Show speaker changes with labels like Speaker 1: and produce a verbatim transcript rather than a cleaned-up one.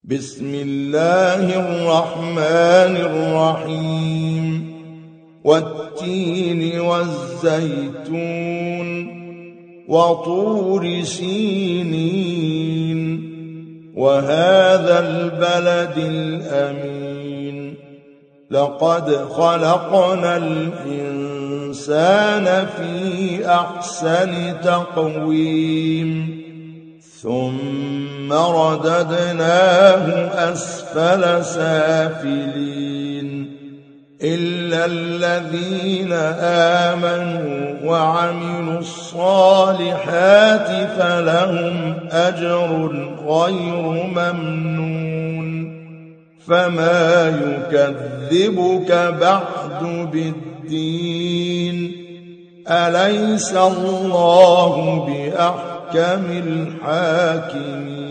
Speaker 1: بسم الله الرحمن الرحيم والتين والزيتون وطور سينين وهذا البلد الأمين لقد خلقنا الإنسان في أحسن تقويم ثم رددناه أسفل سافلين إلا الذين آمنوا وعملوا الصالحات فلهم أجر غير ممنون فما يكذبك بعد بالدين أليس الله بأحكم الحاكمين